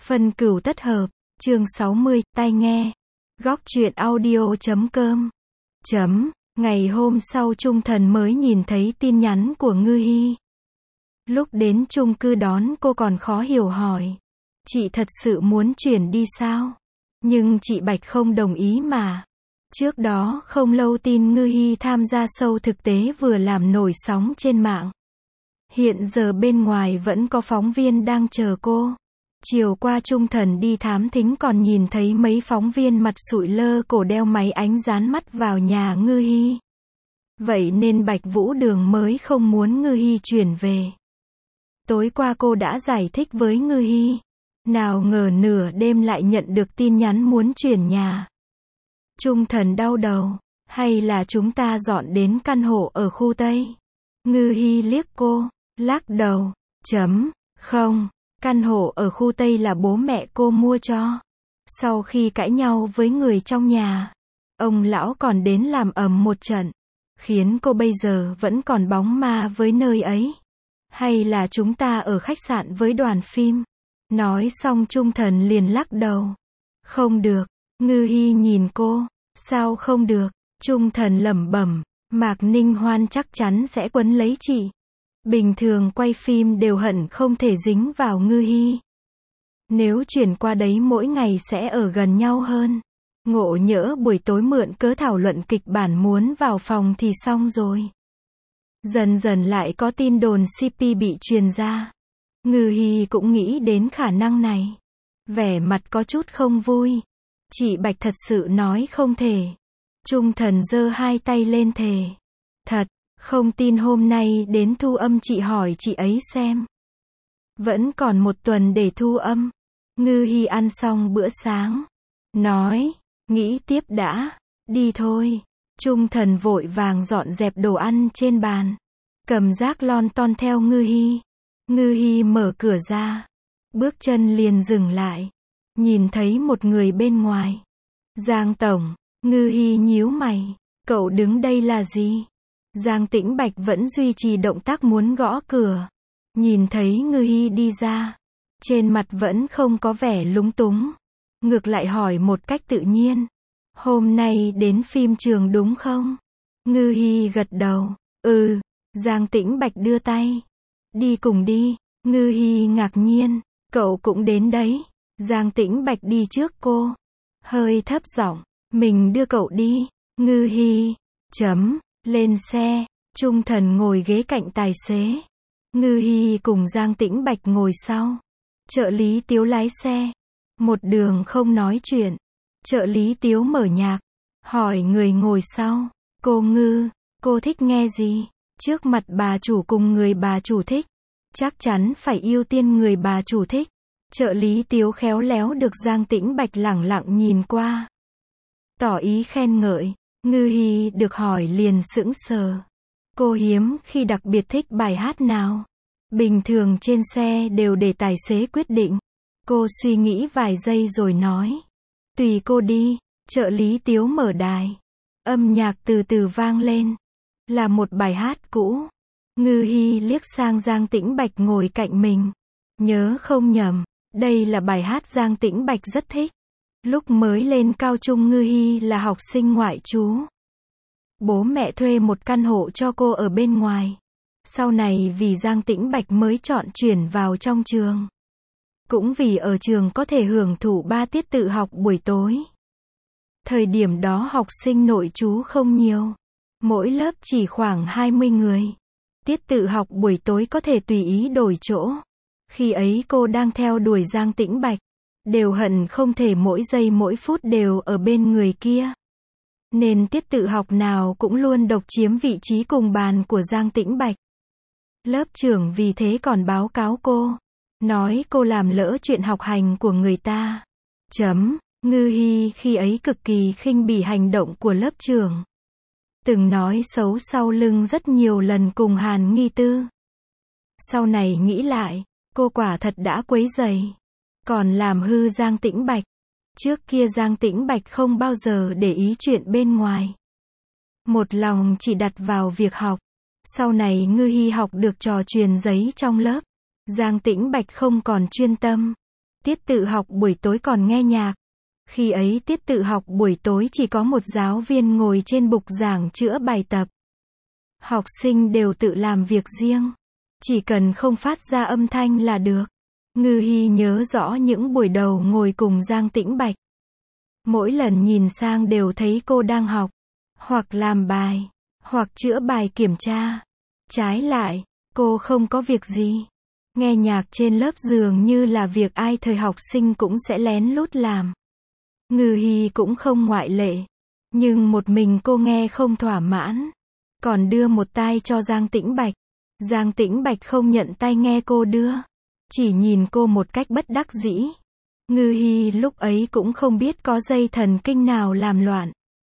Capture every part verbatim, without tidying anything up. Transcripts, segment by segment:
Phân cửu tất hợp, chương sáu mươi, tai nghe. Góc truyện audio chấm com. Chấm, ngày hôm sau Trung Thần mới nhìn thấy tin nhắn của Ngư Hi. Lúc đến chung cư đón cô còn khó hiểu hỏi. Chị thật sự muốn chuyển đi sao? Nhưng chị Bạch không đồng ý mà. Trước đó không lâu tin Ngư Hi tham gia show thực tế vừa làm nổi sóng trên mạng. Hiện giờ bên ngoài vẫn có phóng viên đang chờ cô. Chiều qua Trung Thần đi thám thính còn nhìn thấy mấy phóng viên mặt sụi lơ cổ đeo máy ánh dán mắt vào nhà Ngư Hi. Vậy nên Bạch Vũ Đường mới không muốn Ngư Hi chuyển về. Tối qua cô đã giải thích với Ngư Hi. Nào ngờ nửa đêm lại nhận được tin nhắn muốn chuyển nhà. Trung Thần đau đầu. Hay là chúng ta dọn đến căn hộ ở khu Tây? Ngư Hi liếc cô, lắc đầu. Chấm, không. Căn hộ ở khu Tây là bố mẹ cô mua cho. Sau khi cãi nhau với người trong nhà, ông lão còn đến làm ầm một trận, khiến cô bây giờ vẫn còn bóng ma với nơi ấy. Hay là chúng ta ở khách sạn với đoàn phim? Nói xong Trung Thần liền lắc đầu. Không được. Ngư Hi nhìn cô. Sao không được? Trung Thần lẩm bẩm. Mạc Ninh Hoan chắc chắn sẽ quấn lấy chị. Bình thường quay phim đều hận không thể dính vào Ngư Hi. Nếu chuyển qua đấy mỗi ngày sẽ ở gần nhau hơn. Ngộ nhỡ buổi tối mượn cớ thảo luận kịch bản muốn vào phòng thì xong rồi. Dần dần lại có tin đồn xê pê bị truyền ra. Ngư Hi cũng nghĩ đến khả năng này. Vẻ mặt có chút không vui. Chị Bạch thật sự nói không thể. Trung Thần giơ hai tay lên thề. Thật. Không tin hôm nay đến thu âm chị hỏi chị ấy xem. Vẫn còn một tuần để thu âm. Ngư Hi ăn xong bữa sáng. Nói, nghĩ tiếp đã. Đi thôi. Trung Thần vội vàng dọn dẹp đồ ăn trên bàn. Cầm rác lon ton theo Ngư Hi. Ngư Hi mở cửa ra. Bước chân liền dừng lại. Nhìn thấy một người bên ngoài. Giang Tổng. Ngư Hi nhíu mày. Cậu đứng đây là gì? Giang Tĩnh Bạch vẫn duy trì động tác muốn gõ cửa. Nhìn thấy Ngư Hi đi ra. Trên mặt vẫn không có vẻ lúng túng. Ngược lại hỏi một cách tự nhiên. Hôm nay đến phim trường đúng không? Ngư Hi gật đầu. Ừ. Giang Tĩnh Bạch đưa tay. Đi cùng đi. Ngư Hi ngạc nhiên. Cậu cũng đến đấy. Giang Tĩnh Bạch đi trước cô. Hơi thấp giọng. Mình đưa cậu đi. Ngư Hi. Chấm. Lên xe. Trung Thần ngồi ghế cạnh tài xế. Ngư Hi cùng Giang Tĩnh Bạch ngồi sau. Trợ lý Tiếu lái xe. Một đường không nói chuyện. Trợ lý Tiếu mở nhạc. Hỏi người ngồi sau. Cô Ngư, cô thích nghe gì? Trước mặt bà chủ cùng người bà chủ thích. Chắc chắn phải ưu tiên người bà chủ thích. Trợ lý Tiếu khéo léo được Giang Tĩnh Bạch lẳng lặng nhìn qua. Tỏ ý khen ngợi. Ngư Hi được hỏi liền sững sờ. Cô hiếm khi đặc biệt thích bài hát nào. Bình thường trên xe đều để tài xế quyết định. Cô suy nghĩ vài giây rồi nói. Tùy cô đi. Trợ lý Tiếu mở đài. Âm nhạc từ từ vang lên. Là một bài hát cũ. Ngư Hi liếc sang Giang Tĩnh Bạch ngồi cạnh mình. Nhớ không nhầm, đây là bài hát Giang Tĩnh Bạch rất thích. Lúc mới lên cao trung Ngư Hi là học sinh ngoại trú. Bố mẹ thuê một căn hộ cho cô ở bên ngoài. Sau này vì Giang Tĩnh Bạch mới chọn chuyển vào trong trường. Cũng vì ở trường có thể hưởng thụ ba tiết tự học buổi tối. Thời điểm đó học sinh nội trú không nhiều. Mỗi lớp chỉ khoảng hai mươi người. Tiết tự học buổi tối có thể tùy ý đổi chỗ. Khi ấy cô đang theo đuổi Giang Tĩnh Bạch. Đều hận không thể mỗi giây mỗi phút đều ở bên người kia. Nên tiết tự học nào cũng luôn độc chiếm vị trí cùng bàn của Giang Tĩnh Bạch. Lớp trưởng vì thế còn báo cáo cô. Nói cô làm lỡ chuyện học hành của người ta. Chấm. Ngư Hi khi ấy cực kỳ khinh bỉ hành động của lớp trưởng. Từng nói xấu sau lưng rất nhiều lần cùng Hàn Nghi Tư. Sau này nghĩ lại, cô quả thật đã quấy rầy. Còn làm hư Giang Tĩnh Bạch. Trước kia Giang Tĩnh Bạch không bao giờ để ý chuyện bên ngoài. Một lòng chỉ đặt vào việc học. Sau này Ngư Hi học được trò truyền giấy trong lớp. Giang Tĩnh Bạch không còn chuyên tâm. Tiết tự học buổi tối còn nghe nhạc. Khi ấy tiết tự học buổi tối chỉ có một giáo viên ngồi trên bục giảng chữa bài tập. Học sinh đều tự làm việc riêng. Chỉ cần không phát ra âm thanh là được. Ngư Hi nhớ rõ những buổi đầu ngồi cùng Giang Tĩnh Bạch. Mỗi lần nhìn sang đều thấy cô đang học, hoặc làm bài, hoặc chữa bài kiểm tra. Trái lại, cô không có việc gì. Nghe nhạc trên lớp dường như là việc ai thời học sinh cũng sẽ lén lút làm. Ngư Hi cũng không ngoại lệ. Nhưng một mình cô nghe không thỏa mãn. Còn đưa một tai cho Giang Tĩnh Bạch. Giang Tĩnh Bạch không nhận tai nghe cô đưa. Chỉ nhìn cô một cách bất đắc dĩ. Ngư Hi lúc ấy cũng không biết có dây thần kinh nào làm loạn.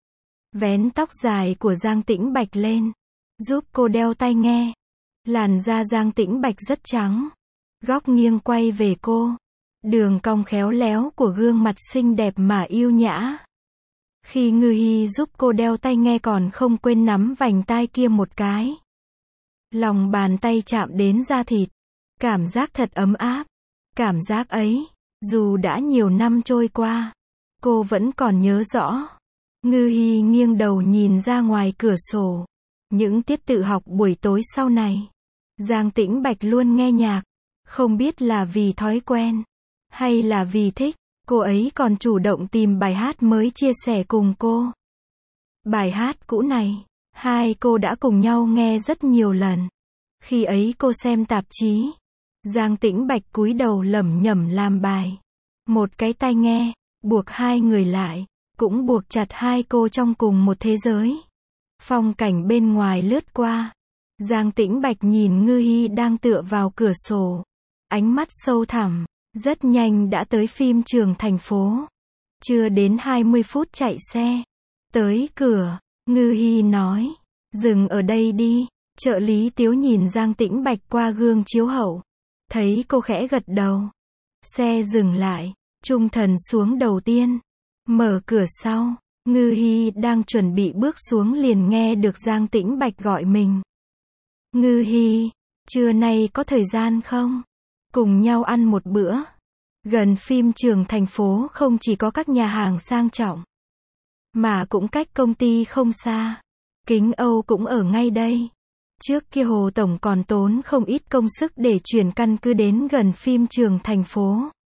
Vén tóc dài của Giang Tĩnh Bạch lên. Giúp cô đeo tai nghe. Làn da Giang Tĩnh Bạch rất trắng. Góc nghiêng quay về cô. Đường cong khéo léo của gương mặt xinh đẹp mà yêu nhã. Khi Ngư Hi giúp cô đeo tai nghe còn không quên nắm vành tai kia một cái. Lòng bàn tay chạm đến da thịt. Cảm giác thật ấm áp. Cảm giác ấy, dù đã nhiều năm trôi qua, cô vẫn còn nhớ rõ. Ngư Hi nghiêng đầu nhìn ra ngoài cửa sổ. Những tiết tự học buổi tối sau này, Giang Tĩnh Bạch luôn nghe nhạc. Không biết là vì thói quen, hay là vì thích, cô ấy còn chủ động tìm bài hát mới chia sẻ cùng cô. Bài hát cũ này, hai cô đã cùng nhau nghe rất nhiều lần. Khi ấy cô xem tạp chí. Giang Tĩnh Bạch cúi đầu lẩm nhẩm làm bài. Một cái tai nghe, buộc hai người lại, cũng buộc chặt hai cô trong cùng một thế giới. Phong cảnh bên ngoài lướt qua. Giang Tĩnh Bạch nhìn Ngư Hi đang tựa vào cửa sổ. Ánh mắt sâu thẳm. Rất nhanh đã tới phim trường thành phố. Chưa đến hai mươi phút chạy xe. Tới cửa, Ngư Hi nói. Dừng ở đây đi. Trợ lý Tiếu nhìn Giang Tĩnh Bạch qua gương chiếu hậu. Thấy cô khẽ gật đầu. Xe dừng lại. Trung Thần xuống đầu tiên. Mở cửa sau. Ngư Hi đang chuẩn bị bước xuống liền nghe được Giang Tĩnh Bạch gọi mình. Ngư Hi, trưa nay có thời gian không? Cùng nhau ăn một bữa. Gần phim trường thành phố không chỉ có các nhà hàng sang trọng, mà cũng cách công ty không xa. Kính Âu cũng ở ngay đây. Trước kia Hồ Tổng còn tốn không ít công sức để chuyển căn cứ đến gần phim trường thành phố.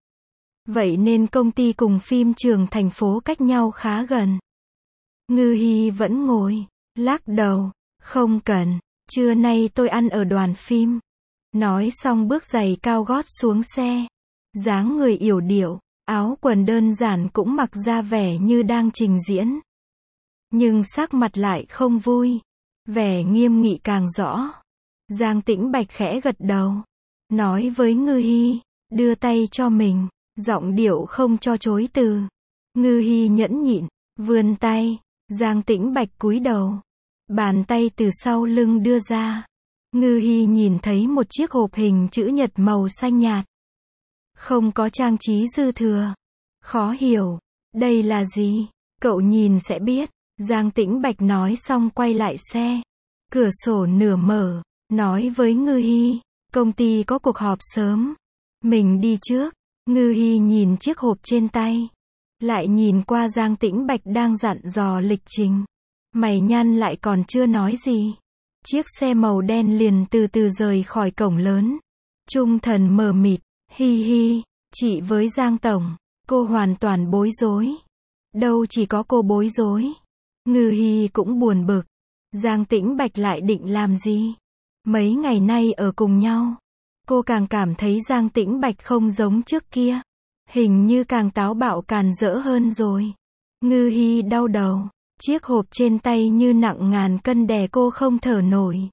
Vậy nên công ty cùng phim trường thành phố cách nhau khá gần. Ngư Hi vẫn ngồi, lắc đầu, không cần, trưa nay tôi ăn ở đoàn phim. Nói xong bước giày cao gót xuống xe. Dáng người yểu điệu, áo quần đơn giản cũng mặc ra vẻ như đang trình diễn. Nhưng sắc mặt lại không vui. Vẻ nghiêm nghị càng rõ. Giang Tĩnh Bạch khẽ gật đầu. Nói với Ngư Hi, đưa tay cho mình, giọng điệu không cho chối từ. Ngư Hi nhẫn nhịn, vươn tay. Giang Tĩnh Bạch cúi đầu. Bàn tay từ sau lưng đưa ra. Ngư Hi nhìn thấy một chiếc hộp hình chữ nhật màu xanh nhạt. Không có trang trí dư thừa. Khó hiểu. Đây là gì? Cậu nhìn sẽ biết. Giang Tĩnh Bạch nói xong quay lại xe. Cửa sổ nửa mở. Nói với Ngư Hi. Công ty có cuộc họp sớm. Mình đi trước. Ngư Hi nhìn chiếc hộp trên tay. Lại nhìn qua Giang Tĩnh Bạch đang dặn dò lịch trình. Mày nhăn lại còn chưa nói gì. Chiếc xe màu đen liền từ từ rời khỏi cổng lớn. Trung Thần mờ mịt. Hi hi, chị với Giang Tổng. Cô hoàn toàn bối rối. Đâu chỉ có cô bối rối. Ngư Hi cũng buồn bực. Giang Tĩnh Bạch lại định làm gì? Mấy ngày nay ở cùng nhau. Cô càng cảm thấy Giang Tĩnh Bạch không giống trước kia. Hình như càng táo bạo càn rỡ hơn rồi. Ngư Hi đau đầu. Chiếc hộp trên tay như nặng ngàn cân đè cô không thở nổi.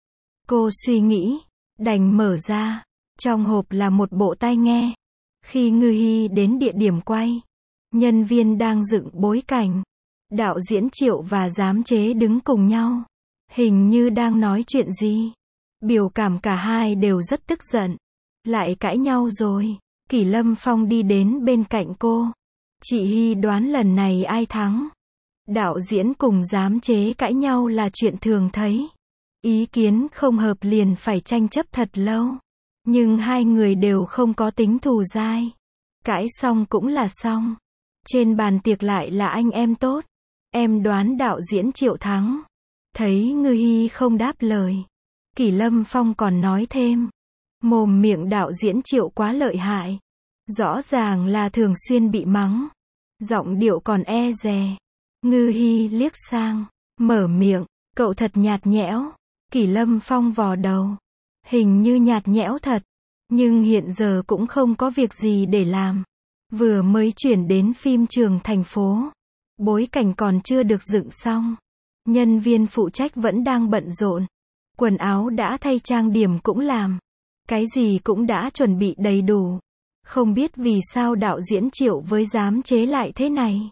Cô suy nghĩ. Đành mở ra. Trong hộp là một bộ tai nghe. Khi Ngư Hi đến địa điểm quay, nhân viên đang dựng bối cảnh. Đạo diễn Triệu và giám chế đứng cùng nhau. Hình như đang nói chuyện gì. Biểu cảm cả hai đều rất tức giận. Lại cãi nhau rồi. Kỷ Lâm Phong đi đến bên cạnh cô. Chị Hi đoán lần này ai thắng? Đạo diễn cùng giám chế cãi nhau là chuyện thường thấy. Ý kiến không hợp liền phải tranh chấp thật lâu. Nhưng hai người đều không có tính thù dai. Cãi xong cũng là xong. Trên bàn tiệc lại là anh em tốt. Em đoán đạo diễn Triệu thắng. Thấy Ngư Hi không đáp lời, Kỷ Lâm Phong còn nói thêm. Mồm miệng đạo diễn Triệu quá lợi hại. Rõ ràng là thường xuyên bị mắng. Giọng điệu còn e dè. Ngư Hi liếc sang, mở miệng, cậu thật nhạt nhẽo. Kỷ Lâm Phong vò đầu. Hình như nhạt nhẽo thật. Nhưng hiện giờ cũng không có việc gì để làm. Vừa mới chuyển đến phim trường thành phố. Bối cảnh còn chưa được dựng xong. Nhân viên phụ trách vẫn đang bận rộn. Quần áo đã thay, trang điểm cũng làm. Cái gì cũng đã chuẩn bị đầy đủ. Không biết vì sao đạo diễn Triệu với dám chế lại thế này.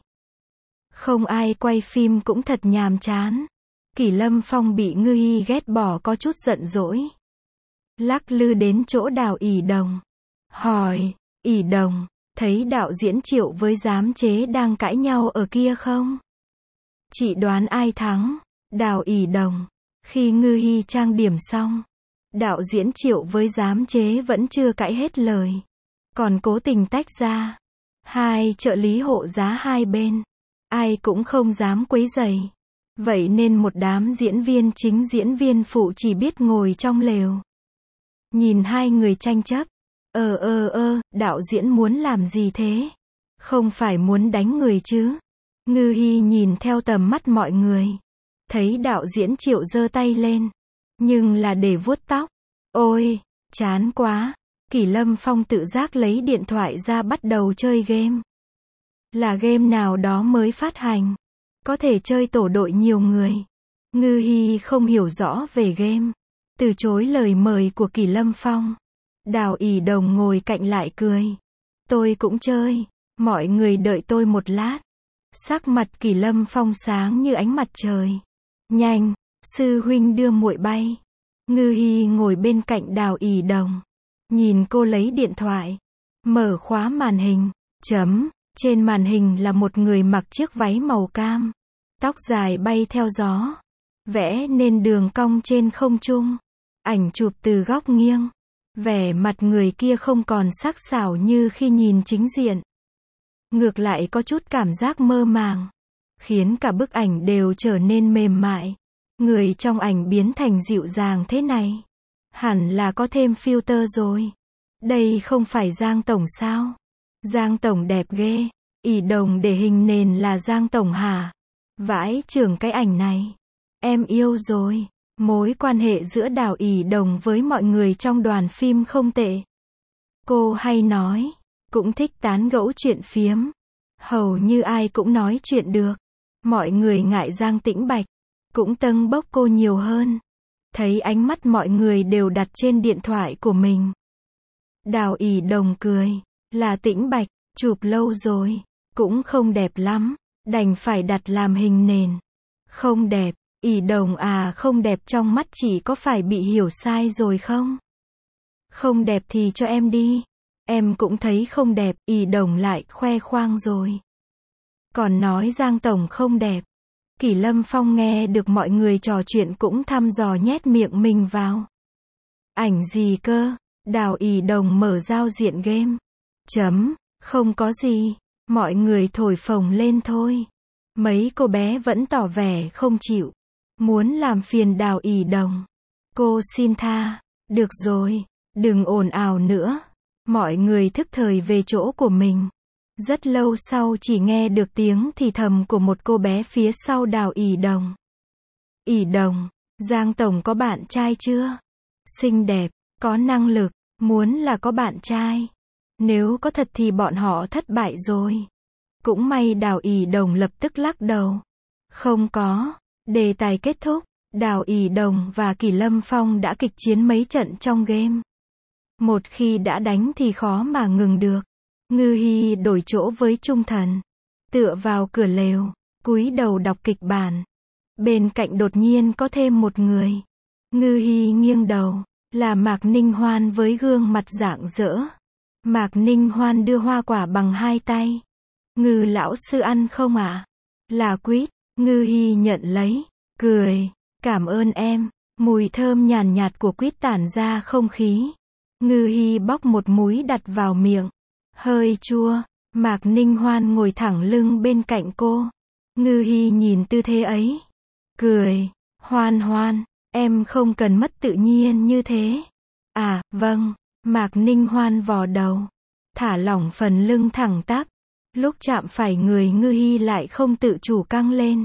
Không ai quay phim cũng thật nhàm chán. Kỷ Lâm Phong bị Ngư Hi ghét bỏ có chút giận dỗi. Lắc lư đến chỗ Đào ỷ đồng. Hỏi, ỷ đồng, thấy đạo diễn Triệu với giám chế đang cãi nhau ở kia không? Chị đoán ai thắng? Đào ỷ đồng. Khi Ngư Hi trang điểm xong, đạo diễn Triệu với giám chế vẫn chưa cãi hết lời. Còn cố tình tách ra. Hai trợ lý hộ giá hai bên. Ai cũng không dám quấy rầy. Vậy nên một đám diễn viên chính diễn viên phụ chỉ biết ngồi trong lều. Nhìn hai người tranh chấp. Ờ ờ ơ, đạo diễn muốn làm gì thế? Không phải muốn đánh người chứ? Ngư Hi nhìn theo tầm mắt mọi người. Thấy đạo diễn Triệu giơ tay lên. Nhưng là để vuốt tóc. Ôi, chán quá. Kỷ Lâm Phong tự giác lấy điện thoại ra bắt đầu chơi game. Là game nào đó mới phát hành. Có thể chơi tổ đội nhiều người. Ngư Hi không hiểu rõ về game. Từ chối lời mời của Kỷ Lâm Phong. Đào ỷ đồng ngồi cạnh lại cười. Tôi cũng chơi. Mọi người đợi tôi một lát. Sắc mặt Kỷ Lâm Phong sáng như ánh mặt trời. Nhanh, sư huynh đưa muội bay. Ngư Hi ngồi bên cạnh Đào ỷ đồng. Nhìn cô lấy điện thoại. Mở khóa màn hình. Chấm. Trên màn hình là một người mặc chiếc váy màu cam. Tóc dài bay theo gió. Vẽ nên đường cong trên không trung. Ảnh chụp từ góc nghiêng. Vẻ mặt người kia không còn sắc sảo như khi nhìn chính diện. Ngược lại có chút cảm giác mơ màng. Khiến cả bức ảnh đều trở nên mềm mại. Người trong ảnh biến thành dịu dàng thế này. Hẳn là có thêm filter rồi. Đây không phải Giang Tổng sao? Giang Tổng đẹp ghê. ỷ đồng để hình nền là Giang Tổng hả? Vãi chưởng cái ảnh này. Em yêu rồi. Mối quan hệ giữa Đào ỷ đồng với mọi người trong đoàn phim không tệ. Cô hay nói. Cũng thích tán gẫu chuyện phiếm. Hầu như ai cũng nói chuyện được. Mọi người ngại Giang Tĩnh Bạch. Cũng tâng bốc cô nhiều hơn. Thấy ánh mắt mọi người đều đặt trên điện thoại của mình. Đào ỷ đồng cười. Là Tĩnh Bạch. Chụp lâu rồi. Cũng không đẹp lắm. Đành phải đặt làm hình nền. Không đẹp. ỷ đồng à, không đẹp trong mắt chị có phải bị hiểu sai rồi không? Không đẹp thì cho em đi. Em cũng thấy không đẹp. ỷ đồng lại khoe khoang rồi. Còn nói Giang Tổng không đẹp. Kỷ Lâm Phong nghe được mọi người trò chuyện cũng thăm dò nhét miệng mình vào. Ảnh gì cơ? Đào ỷ đồng mở giao diện game. Chấm. Không có gì. Mọi người thổi phồng lên thôi. Mấy cô bé vẫn tỏ vẻ không chịu. Muốn làm phiền Đào ỷ đồng. Cô xin tha. Được rồi. Đừng ồn ào nữa. Mọi người thức thời về chỗ của mình. Rất lâu sau chỉ nghe được tiếng thì thầm của một cô bé phía sau Đào ỷ đồng. ỷ đồng, Giang Tổng có bạn trai chưa? Xinh đẹp, có năng lực, muốn là có bạn trai. Nếu có thật thì bọn họ thất bại rồi. Cũng may Đào ỷ đồng lập tức lắc đầu. Không có. Đề tài kết thúc. Đào ỷ đồng và Kỷ Lâm Phong đã kịch chiến mấy trận trong game. Một khi đã đánh thì khó mà ngừng được. Ngư Hi đổi chỗ với Trung Thần. Tựa vào cửa lều. Cúi đầu đọc kịch bản. Bên cạnh đột nhiên có thêm một người. Ngư Hi nghiêng đầu. Là Mạc Ninh Hoan với gương mặt rạng rỡ. Mạc Ninh Hoan đưa hoa quả bằng hai tay. Ngư lão sư ăn không ạ? À? Là quýt. Ngư Hi nhận lấy. Cười. Cảm ơn em. Mùi thơm nhàn nhạt của quýt tản ra không khí. Ngư Hi bóc một múi đặt vào miệng. hơi chua. Mạc Ninh Hoan ngồi thẳng lưng bên cạnh cô. Ngư Hi nhìn tư thế ấy. Cười. Hoan Hoan, em không cần mất tự nhiên như thế. À, vâng. Mạc Ninh Hoan vò đầu. Thả lỏng phần lưng thẳng tắp. Lúc chạm phải người Ngư Hi lại không tự chủ căng lên.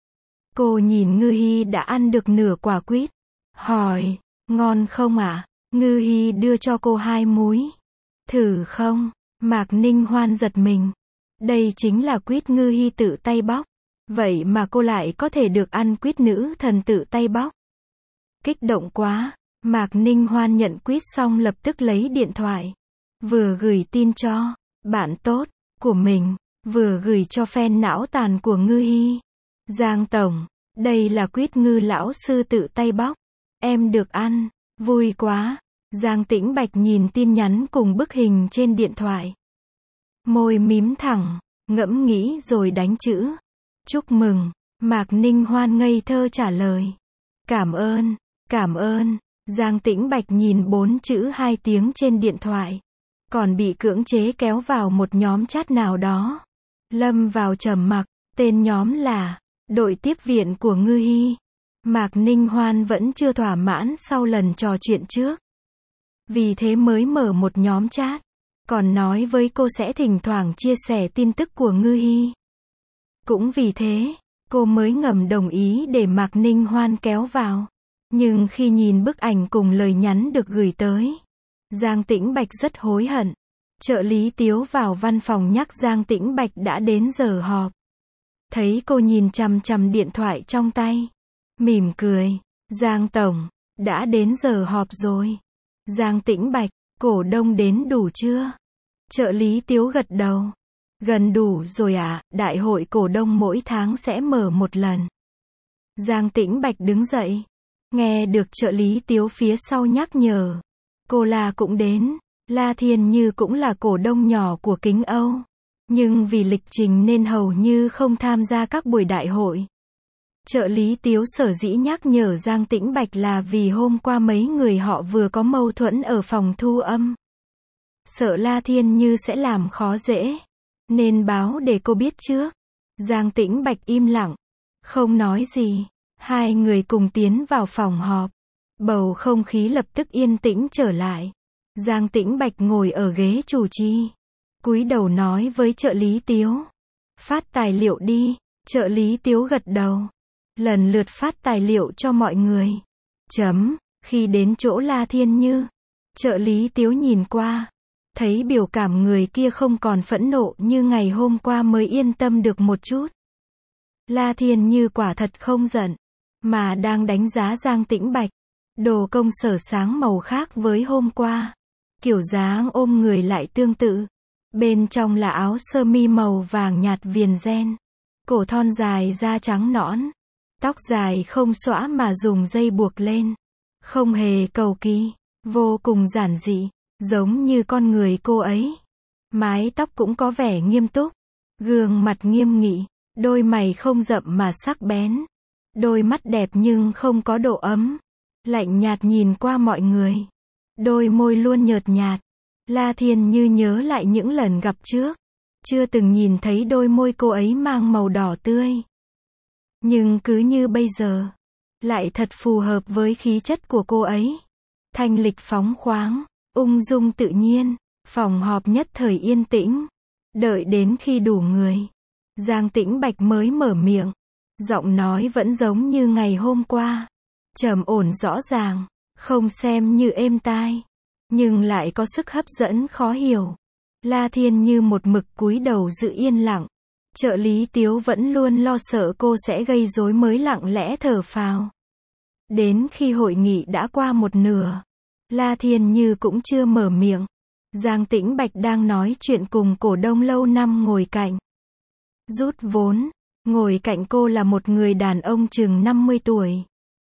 Cô nhìn Ngư Hi đã ăn được nửa quả quýt. Hỏi, ngon không ạ? À? Ngư Hi đưa cho cô hai múi. Thử không? Mạc Ninh Hoan giật mình. Đây chính là quýt Ngư Hi tự tay bóc. Vậy mà cô lại có thể được ăn quýt nữ thần tự tay bóc. Kích động quá. Mạc Ninh Hoan nhận quýt xong lập tức lấy điện thoại. Vừa gửi tin cho bạn tốt của mình, vừa gửi cho fan não tàn của Ngư Hi. Giang tổng, đây là quýt Ngư lão sư tự tay bóc. Em được ăn, vui quá. Giang Tĩnh Bạch nhìn tin nhắn cùng bức hình trên điện thoại. Môi mím thẳng, ngẫm nghĩ rồi đánh chữ. Chúc mừng. Mạc Ninh Hoan ngây thơ trả lời. Cảm ơn, cảm ơn. Giang Tĩnh Bạch nhìn bốn chữ hai tiếng trên điện thoại. Còn bị cưỡng chế kéo vào một nhóm chat nào đó. Lâm vào trầm mặc, tên nhóm là đội tiếp viện của Ngư Hi. Mạc Ninh Hoan vẫn chưa thỏa mãn sau lần trò chuyện trước. Vì thế mới mở một nhóm chat. Còn nói với cô sẽ thỉnh thoảng chia sẻ tin tức của Ngư Hi. Cũng vì thế, cô mới ngầm đồng ý để Mạc Ninh Hoan kéo vào. Nhưng khi nhìn bức ảnh cùng lời nhắn được gửi tới, Giang Tĩnh Bạch rất hối hận. Trợ lý Tiếu vào văn phòng nhắc Giang Tĩnh Bạch đã đến giờ họp. Thấy cô nhìn chằm chằm điện thoại trong tay. Mỉm cười. Giang tổng, đã đến giờ họp rồi. Giang Tĩnh Bạch, cổ đông đến đủ chưa? Trợ lý Tiếu gật đầu. Gần đủ rồi à, đại hội cổ đông mỗi tháng sẽ mở một lần. Giang Tĩnh Bạch đứng dậy. Nghe được trợ lý Tiếu phía sau nhắc nhở. Cô La cũng đến. La Thiên Như cũng là cổ đông nhỏ của Kính Âu. Nhưng vì lịch trình nên hầu như không tham gia các buổi đại hội. Trợ lý Tiếu sở dĩ nhắc nhở Giang Tĩnh Bạch là vì hôm qua mấy người họ vừa có mâu thuẫn ở phòng thu âm. Sợ La Thiên Như sẽ làm khó dễ. Nên báo để cô biết trước. Giang Tĩnh Bạch im lặng. Không nói gì. Hai người cùng tiến vào phòng họp. Bầu không khí lập tức yên tĩnh trở lại. Giang Tĩnh Bạch ngồi ở ghế chủ trì. Cúi đầu nói với trợ lý Tiếu. Phát tài liệu đi. Trợ lý Tiếu gật đầu. Lần lượt phát tài liệu cho mọi người. Chấm. Khi đến chỗ La Thiên Như, trợ lý Tiếu nhìn qua. Thấy biểu cảm người kia không còn phẫn nộ như ngày hôm qua mới yên tâm được một chút. La Thiên Như quả thật không giận. Mà đang đánh giá Giang Tĩnh Bạch. Đồ công sở sáng màu khác với hôm qua. Kiểu dáng ôm người lại tương tự. Bên trong là áo sơ mi màu vàng nhạt viền ren. Cổ thon dài da trắng nõn. Tóc dài không xõa mà dùng dây buộc lên. Không hề cầu kỳ. Vô cùng giản dị. Giống như con người cô ấy. Mái tóc cũng có vẻ nghiêm túc. Gương mặt nghiêm nghị. Đôi mày không rậm mà sắc bén. Đôi mắt đẹp nhưng không có độ ấm. Lạnh nhạt nhìn qua mọi người. Đôi môi luôn nhợt nhạt. La Thiên Như nhớ lại những lần gặp trước. Chưa từng nhìn thấy đôi môi cô ấy mang màu đỏ tươi. Nhưng cứ như bây giờ. Lại thật phù hợp với khí chất của cô ấy. Thanh lịch phóng khoáng. Ung dung tự nhiên. Phòng họp nhất thời yên tĩnh. Đợi đến khi đủ người. Giang Tĩnh Bạch mới mở miệng. Giọng nói vẫn giống như ngày hôm qua. Trầm ổn rõ ràng. Không xem như êm tai. Nhưng lại có sức hấp dẫn khó hiểu. La Thiên Như một mực cúi đầu giữ yên lặng. Trợ lý Tiếu vẫn luôn lo sợ cô sẽ gây rối mới lặng lẽ thở phào. Đến khi hội nghị đã qua một nửa. La Thiên Như cũng chưa mở miệng. Giang Tĩnh Bạch đang nói chuyện cùng cổ đông lâu năm ngồi cạnh. Rút vốn. Ngồi cạnh cô là một người đàn ông chừng năm mươi tuổi.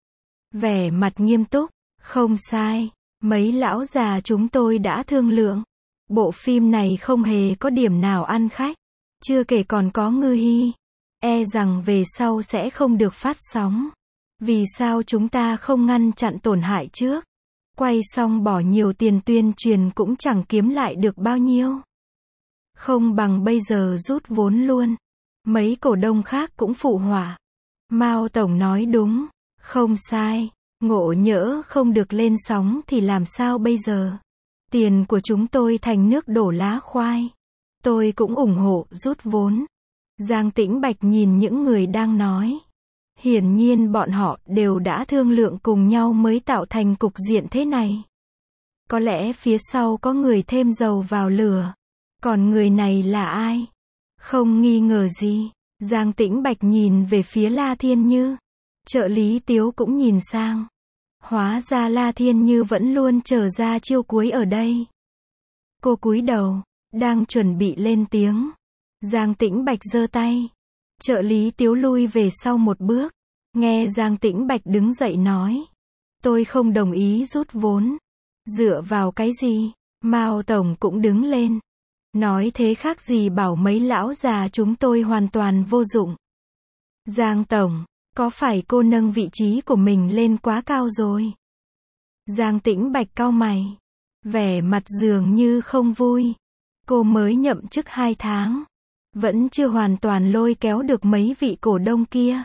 Vẻ mặt nghiêm túc. Không sai. Mấy lão già chúng tôi đã thương lượng. Bộ phim này không hề có điểm nào ăn khách. Chưa kể còn có Ngư Hi. E rằng về sau sẽ không được phát sóng. Vì sao chúng ta không ngăn chặn tổn hại trước? Quay xong bỏ nhiều tiền tuyên truyền cũng chẳng kiếm lại được bao nhiêu. Không bằng bây giờ rút vốn luôn. Mấy cổ đông khác cũng phụ họa. Mao Tổng nói đúng, không sai. Ngộ nhỡ không được lên sóng thì làm sao bây giờ? Tiền của chúng tôi thành nước đổ lá khoai. Tôi cũng ủng hộ rút vốn. Giang Tĩnh Bạch nhìn những người đang nói. Hiển nhiên bọn họ đều đã thương lượng cùng nhau mới tạo thành cục diện thế này. Có lẽ phía sau có người thêm dầu vào lửa. Còn người này là ai? Không nghi ngờ gì. Giang Tĩnh Bạch nhìn về phía La Thiên Như. Trợ lý Tiếu cũng nhìn sang. Hóa ra La Thiên Như vẫn luôn chờ ra chiêu cuối ở đây. Cô cúi đầu, đang chuẩn bị lên tiếng. Giang Tĩnh Bạch giơ tay. Trợ lý Tiếu lui về sau một bước. Nghe Giang Tĩnh Bạch đứng dậy nói. Tôi không đồng ý rút vốn. Dựa vào cái gì? Mao Tổng cũng đứng lên. Nói thế khác gì bảo mấy lão già chúng tôi hoàn toàn vô dụng. Giang Tổng, có phải cô nâng vị trí của mình lên quá cao rồi? Giang Tĩnh Bạch cau mày. Vẻ mặt dường như không vui. Cô mới nhậm chức hai tháng. Vẫn chưa hoàn toàn lôi kéo được mấy vị cổ đông kia.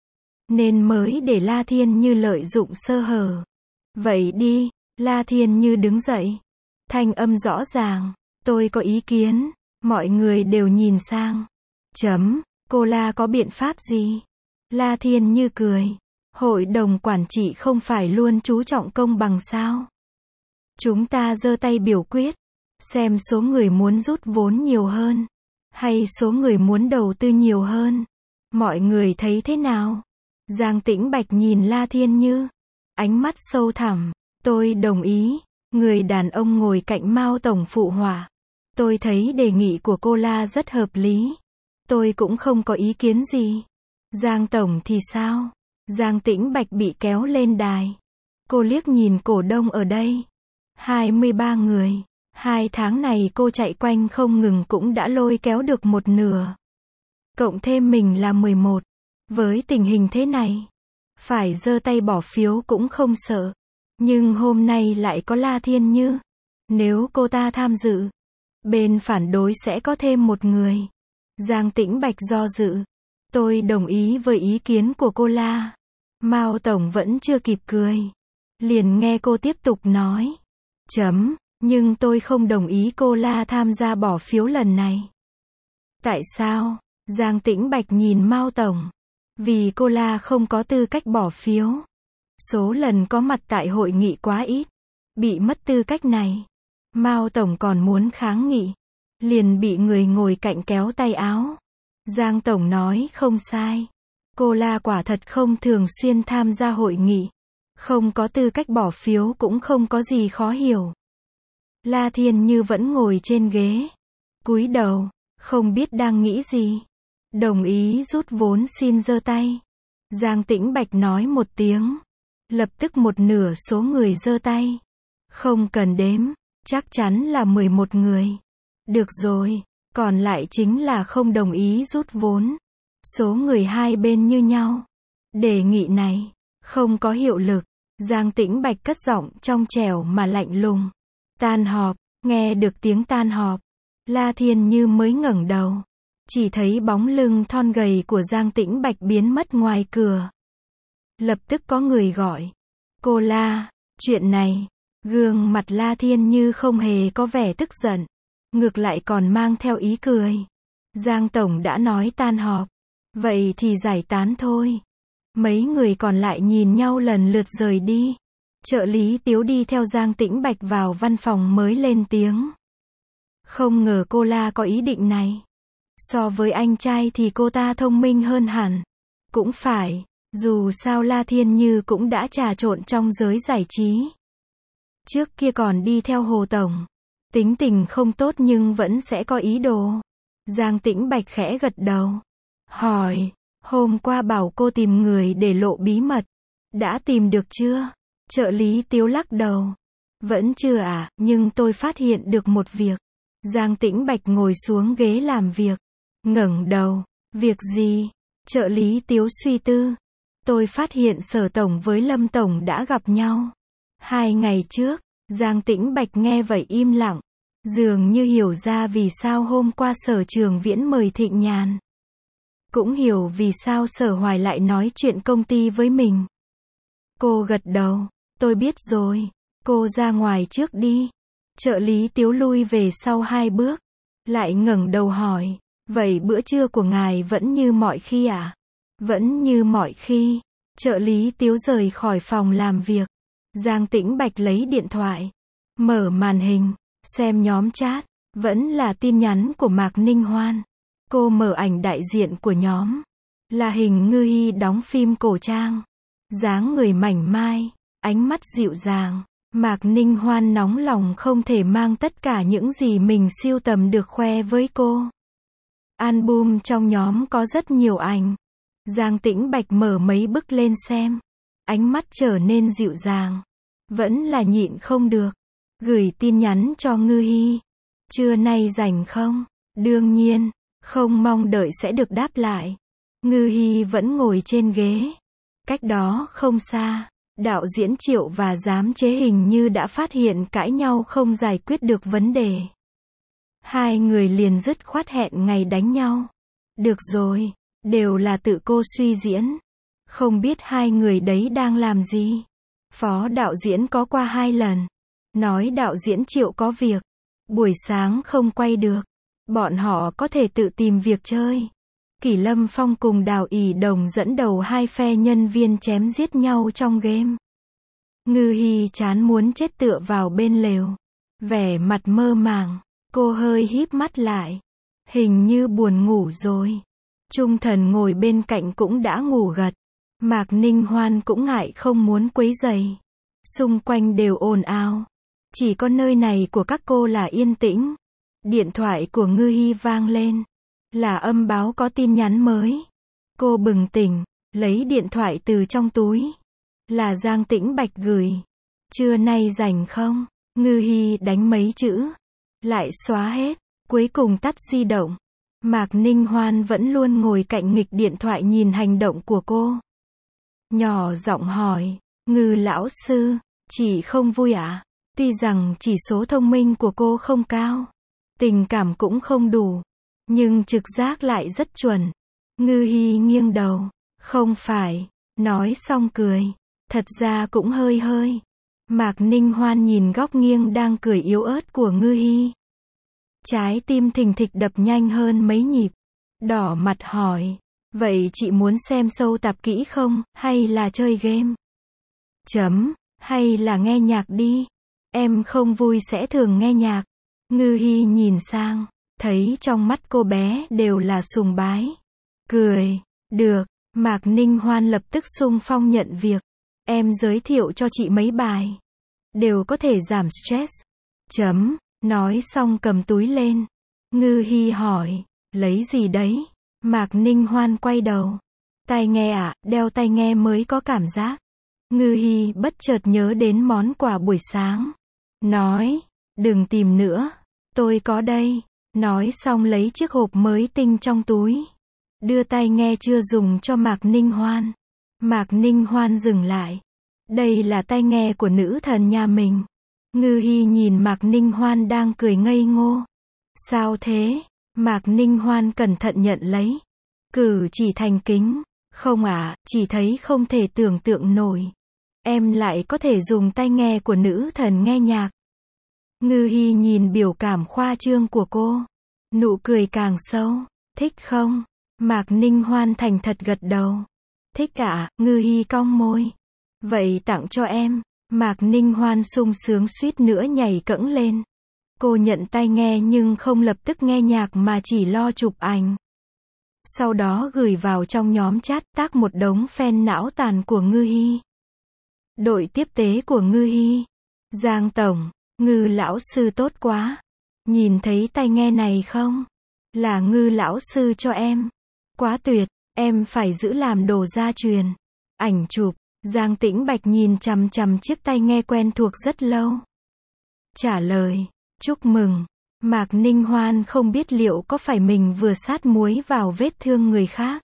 Nên mới để La Thiên Như lợi dụng sơ hở. Vậy đi, La Thiên Như đứng dậy. Thanh âm rõ ràng. Tôi có ý kiến. Mọi người đều nhìn sang. Chấm, cô La có biện pháp gì? La Thiên Như cười. Hội đồng quản trị không phải luôn chú trọng công bằng sao? Chúng ta giơ tay biểu quyết. Xem số người muốn rút vốn nhiều hơn. Hay số người muốn đầu tư nhiều hơn. Mọi người thấy thế nào? Giang Tĩnh Bạch nhìn La Thiên Như. Ánh mắt sâu thẳm. Tôi đồng ý. Người đàn ông ngồi cạnh Mao Tổng phụ họa. Tôi thấy đề nghị của cô La rất hợp lý. Tôi cũng không có ý kiến gì. Giang Tổng thì sao? Giang Tĩnh Bạch bị kéo lên đài. Cô liếc nhìn cổ đông ở đây. hai mươi ba người. Hai tháng này cô chạy quanh không ngừng cũng đã lôi kéo được một nửa. Cộng thêm mình là mười một. Với tình hình thế này, phải giơ tay bỏ phiếu cũng không sợ. Nhưng hôm nay lại có La Thiên Như. Nếu cô ta tham dự, bên phản đối sẽ có thêm một người. Giang Tĩnh Bạch do dự. Tôi đồng ý với ý kiến của cô La. Mao Tổng vẫn chưa kịp cười. Liền nghe cô tiếp tục nói. Chấm, nhưng tôi không đồng ý cô La tham gia bỏ phiếu lần này. Tại sao? Giang Tĩnh Bạch nhìn Mao Tổng. Vì cô La không có tư cách bỏ phiếu. Số lần có mặt tại hội nghị quá ít. Bị mất tư cách này. Mao Tổng còn muốn kháng nghị. Liền bị người ngồi cạnh kéo tay áo. Giang Tổng nói không sai. Cô La quả thật không thường xuyên tham gia hội nghị. Không có tư cách bỏ phiếu cũng không có gì khó hiểu. La Thiên Như vẫn ngồi trên ghế. Cúi đầu, không biết đang nghĩ gì. Đồng ý rút vốn xin giơ tay. Giang Tĩnh Bạch nói một tiếng. Lập tức một nửa số người giơ tay. Không cần đếm, chắc chắn là mười một người. Được rồi, còn lại chính là không đồng ý rút vốn. Số người hai bên như nhau. Đề nghị này không có hiệu lực. Giang Tĩnh Bạch cất giọng trong trẻo mà lạnh lùng. Tan họp. Nghe được tiếng tan họp, La Thiên Như mới ngẩng đầu. Chỉ thấy bóng lưng thon gầy của Giang Tĩnh Bạch biến mất ngoài cửa. Lập tức có người gọi. Cô La, chuyện này. Gương mặt La Thiên Như không hề có vẻ tức giận. Ngược lại còn mang theo ý cười. Giang Tổng đã nói tan họp. Vậy thì giải tán thôi. Mấy người còn lại nhìn nhau lần lượt rời đi. Trợ lý Tiếu đi theo Giang Tĩnh Bạch vào văn phòng mới lên tiếng. Không ngờ cô La có ý định này. So với anh trai thì cô ta thông minh hơn hẳn. Cũng phải, dù sao La Thiên Như cũng đã trà trộn trong giới giải trí. Trước kia còn đi theo Hồ Tổng. Tính tình không tốt nhưng vẫn sẽ có ý đồ. Giang Tĩnh Bạch khẽ gật đầu. Hỏi, hôm qua bảo cô tìm người để lộ bí mật. Đã tìm được chưa? Trợ lý Tiếu lắc đầu. Vẫn chưa à, nhưng tôi phát hiện được một việc. Giang Tĩnh Bạch ngồi xuống ghế làm việc. Ngẩng đầu. Việc gì? Trợ lý Tiếu suy tư. Tôi phát hiện Sở Tổng với Lâm Tổng đã gặp nhau. Hai ngày trước. Giang Tĩnh Bạch nghe vậy im lặng. Dường như hiểu ra vì sao hôm qua Sở Trường Viễn mời Thịnh Nhàn. Cũng hiểu vì sao Sở Hoài lại nói chuyện công ty với mình. Cô gật đầu, tôi biết rồi, cô ra ngoài trước đi. Trợ lý Tiếu lui về sau hai bước, lại ngẩng đầu hỏi, vậy bữa trưa của ngài vẫn như mọi khi à? Vẫn như mọi khi. Trợ lý Tiếu rời khỏi phòng làm việc. Giang Tĩnh Bạch lấy điện thoại, mở màn hình, xem nhóm chat, vẫn là tin nhắn của Mạc Ninh Hoan. Cô mở ảnh đại diện của nhóm, là hình Ngư Hi đóng phim cổ trang, dáng người mảnh mai, ánh mắt dịu dàng. Mạc Ninh Hoan nóng lòng không thể mang tất cả những gì mình sưu tầm được khoe với cô. Album trong nhóm có rất nhiều ảnh. Giang Tĩnh Bạch mở mấy bức lên xem, ánh mắt trở nên dịu dàng. Vẫn là nhịn không được, gửi tin nhắn cho Ngư Hi. Trưa nay rảnh không? Đương nhiên, không mong đợi sẽ được đáp lại. Ngư Hi vẫn ngồi trên ghế. Cách đó không xa, đạo diễn Triệu và giám chế hình như đã phát hiện cãi nhau không giải quyết được vấn đề. Hai người liền dứt khoát hẹn ngày đánh nhau. Được rồi, đều là tự cô suy diễn. Không biết hai người đấy đang làm gì. Phó đạo diễn có qua hai lần, nói đạo diễn Triệu có việc, buổi sáng không quay được. Bọn họ có thể tự tìm việc chơi. Kỷ Lâm Phong cùng Đào ỷ Đồng dẫn đầu hai phe nhân viên chém giết nhau trong game. Ngư Hi chán muốn chết tựa vào bên lều. Vẻ mặt mơ màng, cô hơi híp mắt lại. Hình như buồn ngủ rồi. Trung Thần ngồi bên cạnh cũng đã ngủ gật. Mạc Ninh Hoan cũng ngại không muốn quấy rầy. Xung quanh đều ồn ào. Chỉ có nơi này của các cô là yên tĩnh. Điện thoại của Ngư Hi vang lên. Là âm báo có tin nhắn mới. Cô bừng tỉnh, lấy điện thoại từ trong túi. Là Giang Tĩnh Bạch gửi. Trưa nay rảnh không? Ngư Hi đánh mấy chữ, lại xóa hết, cuối cùng tắt di động. Mạc Ninh Hoan vẫn luôn ngồi cạnh nghịch điện thoại nhìn hành động của cô. Nhỏ giọng hỏi, Ngư lão sư, chị không vui à? Tuy rằng chỉ số thông minh của cô không cao, tình cảm cũng không đủ, nhưng trực giác lại rất chuẩn. Ngư Hi nghiêng đầu, không phải, nói xong cười, thật ra cũng hơi hơi. Mạc Ninh Hoan nhìn góc nghiêng đang cười yếu ớt của Ngư Hi. Trái tim thình thịch đập nhanh hơn mấy nhịp. Đỏ mặt hỏi, vậy chị muốn xem sâu tạp kỹ không, hay là chơi game? Chấm, hay là nghe nhạc đi. Em không vui sẽ thường nghe nhạc. Ngư Hi nhìn sang, thấy trong mắt cô bé đều là sùng bái. Cười, được, Mạc Ninh Hoan lập tức xung phong nhận việc. Em giới thiệu cho chị mấy bài. Đều có thể giảm stress. Chấm, nói xong cầm túi lên. Ngư Hi hỏi, lấy gì đấy? Mạc Ninh Hoan quay đầu. Tai nghe à, đeo tai nghe mới có cảm giác. Ngư Hi bất chợt nhớ đến món quà buổi sáng. Nói, đừng tìm nữa. Tôi có đây. Nói xong lấy chiếc hộp mới tinh trong túi. Đưa tai nghe chưa dùng cho Mạc Ninh Hoan. Mạc Ninh Hoan dừng lại. Đây là tai nghe của nữ thần nhà mình. Ngư Hi nhìn Mạc Ninh Hoan đang cười ngây ngô. Sao thế? Mạc Ninh Hoan cẩn thận nhận lấy. Cử chỉ thành kính. Không à, chỉ thấy không thể tưởng tượng nổi. Em lại có thể dùng tai nghe của nữ thần nghe nhạc. Ngư Hi nhìn biểu cảm khoa trương của cô. Nụ cười càng sâu. Thích không? Mạc Ninh Hoan thành thật gật đầu. Thích ạ, à, Ngư Hi cong môi. Vậy tặng cho em. Mạc Ninh Hoan sung sướng suýt nữa nhảy cẫng lên. Cô nhận tai nghe nhưng không lập tức nghe nhạc mà chỉ lo chụp ảnh. Sau đó gửi vào trong nhóm chat tác một đống fan não tàn của Ngư Hi. Đội tiếp tế của Ngư Hi. Giang tổng, Ngư lão sư tốt quá. Nhìn thấy tai nghe này không? Là Ngư lão sư cho em. Quá tuyệt, em phải giữ làm đồ gia truyền. Ảnh chụp. Giang Tĩnh Bạch nhìn chằm chằm chiếc tai nghe quen thuộc rất lâu. Trả lời, chúc mừng. Mạc Ninh Hoan không biết liệu có phải mình vừa sát muối vào vết thương người khác.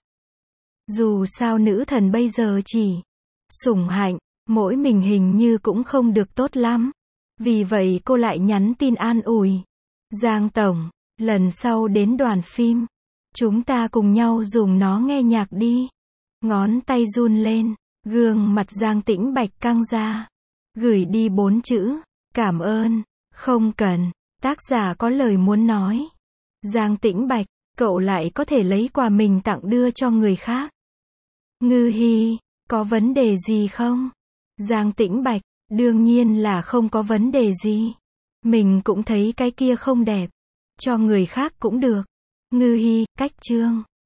Dù sao nữ thần bây giờ chỉ sủng hạnh, mỗi mình hình như cũng không được tốt lắm. Vì vậy cô lại nhắn tin an ủi. Giang Tổng, lần sau đến đoàn phim, chúng ta cùng nhau dùng nó nghe nhạc đi. Ngón tay run lên, gương mặt Giang Tĩnh Bạch căng ra. Gửi đi bốn chữ, cảm ơn, không cần. Tác giả có lời muốn nói. Giang Tĩnh Bạch, cậu lại có thể lấy quà mình tặng đưa cho người khác. Ngư Hi, có vấn đề gì không? Giang Tĩnh Bạch, đương nhiên là không có vấn đề gì. Mình cũng thấy cái kia không đẹp. Cho người khác cũng được. Ngư Hi, cách chương.